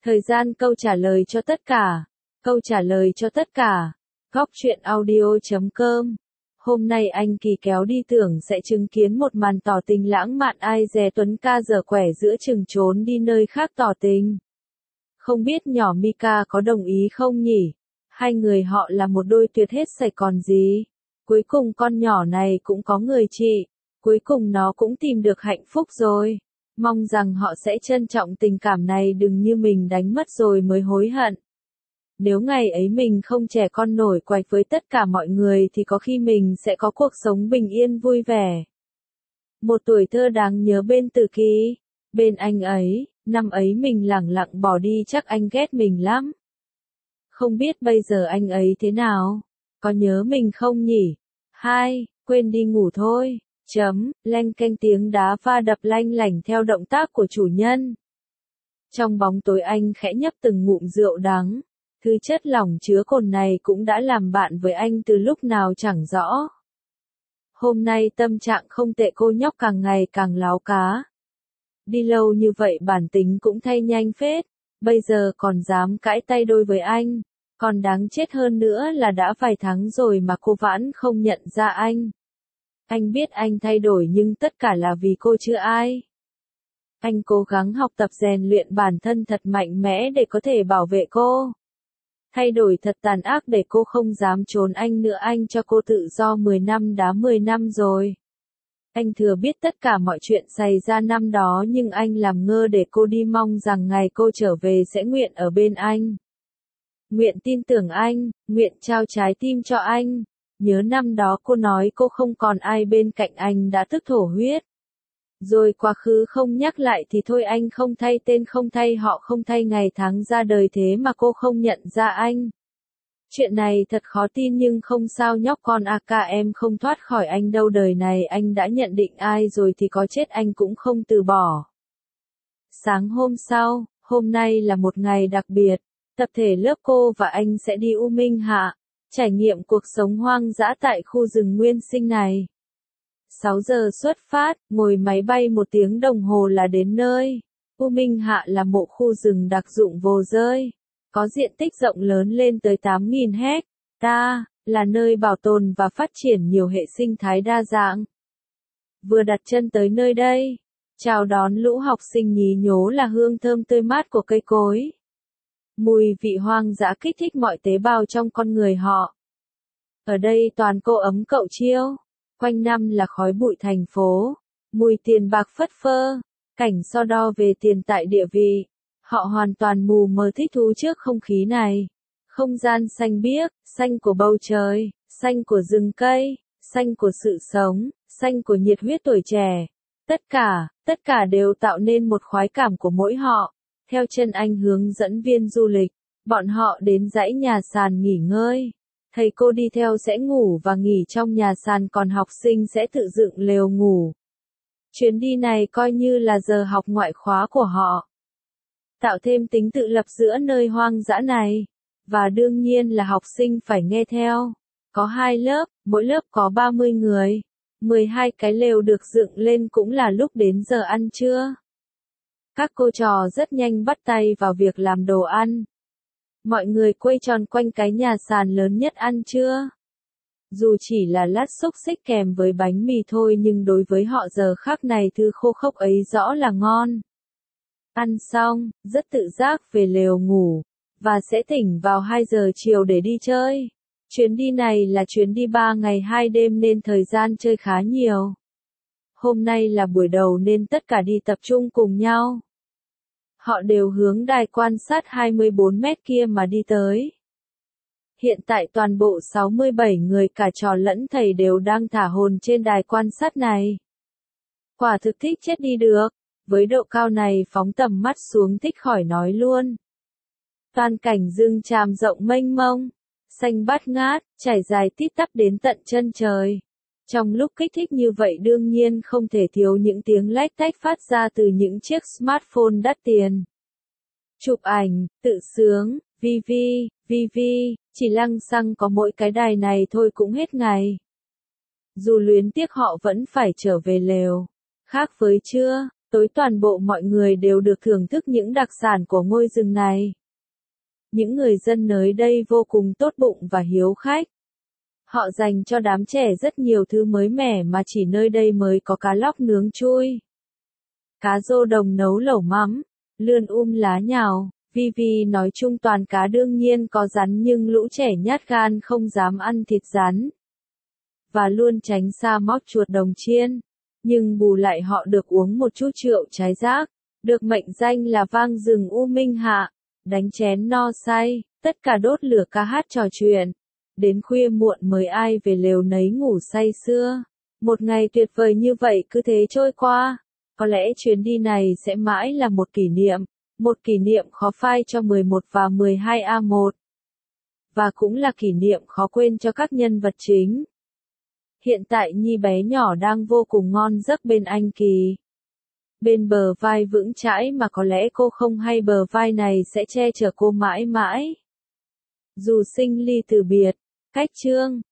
Thời gian câu trả lời cho tất cả. Câu trả lời cho tất cả. Góc truyện audio.com. Hôm nay anh Kỳ kéo đi tưởng sẽ chứng kiến một màn tỏ tình lãng mạn, ai dè Tuấn ca dở quẻ giữa chừng trốn đi nơi khác tỏ tình. Không biết nhỏ Mika có đồng ý không nhỉ? Hai người họ là một đôi tuyệt hết sảy còn gì. Cuối cùng con nhỏ này cũng có người chị. Cuối cùng nó cũng tìm được hạnh phúc rồi. Mong rằng họ sẽ trân trọng tình cảm này, đừng như mình đánh mất rồi mới hối hận. Nếu ngày ấy mình không trẻ con nổi quạch với tất cả mọi người thì có khi mình sẽ có cuộc sống bình yên vui vẻ. Một tuổi thơ đáng nhớ bên Từ Ký. Bên anh ấy, năm ấy mình lẳng lặng bỏ đi chắc anh ghét mình lắm. Không biết bây giờ anh ấy thế nào? Có nhớ mình không nhỉ? 2. Quên đi ngủ thôi. Leng keng tiếng đá va đập lanh lảnh theo động tác của chủ nhân. Trong bóng tối anh khẽ nhấp từng ngụm rượu đắng. Thứ chất lỏng chứa cồn này cũng đã làm bạn với anh từ lúc nào chẳng rõ. Hôm nay tâm trạng không tệ, cô nhóc càng ngày càng láo cá. Đi lâu như vậy bản tính cũng thay nhanh phết. Bây giờ còn dám cãi tay đôi với anh. Còn đáng chết hơn nữa là đã vài tháng rồi mà cô vẫn không nhận ra anh. Anh biết anh thay đổi nhưng tất cả là vì cô chứ ai. Anh cố gắng học tập rèn luyện bản thân thật mạnh mẽ để có thể bảo vệ cô. Thay đổi thật tàn ác để cô không dám trốn anh nữa. Anh cho cô tự do 10 năm, đã 10 năm rồi. Anh thừa biết tất cả mọi chuyện xảy ra năm đó nhưng anh làm ngơ để cô đi, mong rằng ngày cô trở về sẽ nguyện ở bên anh. Nguyện tin tưởng anh, nguyện trao trái tim cho anh. Nhớ năm đó cô nói cô không còn ai bên cạnh anh đã tức thổ huyết. Rồi quá khứ không nhắc lại thì thôi, anh không thay tên, không thay họ, không thay ngày tháng ra đời, thế mà cô không nhận ra anh. Chuyện này thật khó tin nhưng không sao nhóc con em không thoát khỏi anh đâu, đời này anh đã nhận định ai rồi thì có chết anh cũng không từ bỏ. Sáng hôm sau, hôm nay là một ngày đặc biệt, tập thể lớp cô và anh sẽ đi U Minh Hạ, trải nghiệm cuộc sống hoang dã tại khu rừng nguyên sinh này. 6 giờ xuất phát, ngồi máy bay 1 tiếng đồng hồ là đến nơi. U Minh Hạ là một khu rừng đặc dụng vô rơi, có diện tích rộng lớn lên tới 8.000 hecta, là nơi bảo tồn và phát triển nhiều hệ sinh thái đa dạng. Vừa đặt chân tới nơi đây, chào đón lũ học sinh nhí nhố là hương thơm tươi mát của cây cối. Mùi vị hoang dã kích thích mọi tế bào trong con người họ. Ở đây toàn cô ấm cậu chiêu. Quanh năm là khói bụi thành phố, mùi tiền bạc phất phơ, cảnh so đo về tiền tại địa vị. Họ hoàn toàn mù mờ thích thú trước không khí này. Không gian xanh biếc, xanh của bầu trời, xanh của rừng cây, xanh của sự sống, xanh của nhiệt huyết tuổi trẻ. Tất cả đều tạo nên một khoái cảm của mỗi họ. Theo chân anh hướng dẫn viên du lịch, bọn họ đến dãy nhà sàn nghỉ ngơi. Thầy cô đi theo sẽ ngủ và nghỉ trong nhà sàn, còn học sinh sẽ tự dựng lều ngủ. Chuyến đi này coi như là giờ học ngoại khóa của họ. Tạo thêm tính tự lập giữa nơi hoang dã này. Và đương nhiên là học sinh phải nghe theo. Có 2 lớp, mỗi lớp có 30 người. 12 cái lều được dựng lên cũng là lúc đến giờ ăn trưa. Các cô trò rất nhanh bắt tay vào việc làm đồ ăn. Mọi người quây tròn quanh cái nhà sàn lớn nhất ăn trưa. Dù chỉ là lát xúc xích kèm với bánh mì thôi nhưng đối với họ giờ khắc này thứ khô khốc ấy rõ là ngon. Ăn xong, rất tự giác về lều ngủ, và sẽ tỉnh vào 2 giờ chiều để đi chơi. Chuyến đi này là chuyến đi 3 ngày 2 đêm nên thời gian chơi khá nhiều. Hôm nay là buổi đầu nên tất cả đi tập trung cùng nhau. Họ đều hướng đài quan sát 24 mét kia mà đi tới. Hiện tại toàn bộ 67 người cả trò lẫn thầy đều đang thả hồn trên đài quan sát này. Quả thực thích chết đi được, với độ cao này phóng tầm mắt xuống thích khỏi nói luôn. Toàn cảnh rừng tràm rộng mênh mông, xanh bát ngát, trải dài tít tắp đến tận chân trời. Trong lúc kích thích như vậy đương nhiên không thể thiếu những tiếng lách tách phát ra từ những chiếc smartphone đắt tiền. Chụp ảnh, tự sướng, chỉ lăng xăng có mỗi cái đài này thôi cũng hết ngày. Dù luyến tiếc họ vẫn phải trở về lều. Khác với trưa, Tối toàn bộ mọi người đều được thưởng thức những đặc sản của ngôi rừng này. Những người dân nơi đây vô cùng tốt bụng và hiếu khách. Họ dành cho đám trẻ rất nhiều thứ mới mẻ mà chỉ nơi đây mới có: cá lóc nướng chui, cá rô đồng nấu lẩu mắm, lươn lá nhào. Vivi nói chung toàn cá, đương nhiên có rắn nhưng lũ trẻ nhát gan không dám ăn thịt rắn. Và luôn tránh xa móc chuột đồng chiên. Nhưng bù lại họ được uống một chút rượu trái rác, được mệnh danh là vang rừng U Minh Hạ, đánh chén no say, tất cả đốt lửa ca hát trò chuyện. Đến khuya muộn mới ai về lều nấy ngủ say sưa. Một ngày tuyệt vời như vậy cứ thế trôi qua. Có lẽ chuyến đi này sẽ mãi là một kỷ niệm khó phai cho 11 và 12A1. Và cũng là kỷ niệm khó quên cho các nhân vật chính. Hiện tại Nhi bé nhỏ đang vô cùng ngon giấc bên anh Kỳ. Bên bờ vai vững chãi mà có lẽ cô không hay bờ vai này sẽ che chở cô mãi mãi. Dù sinh ly từ biệt, cách chương.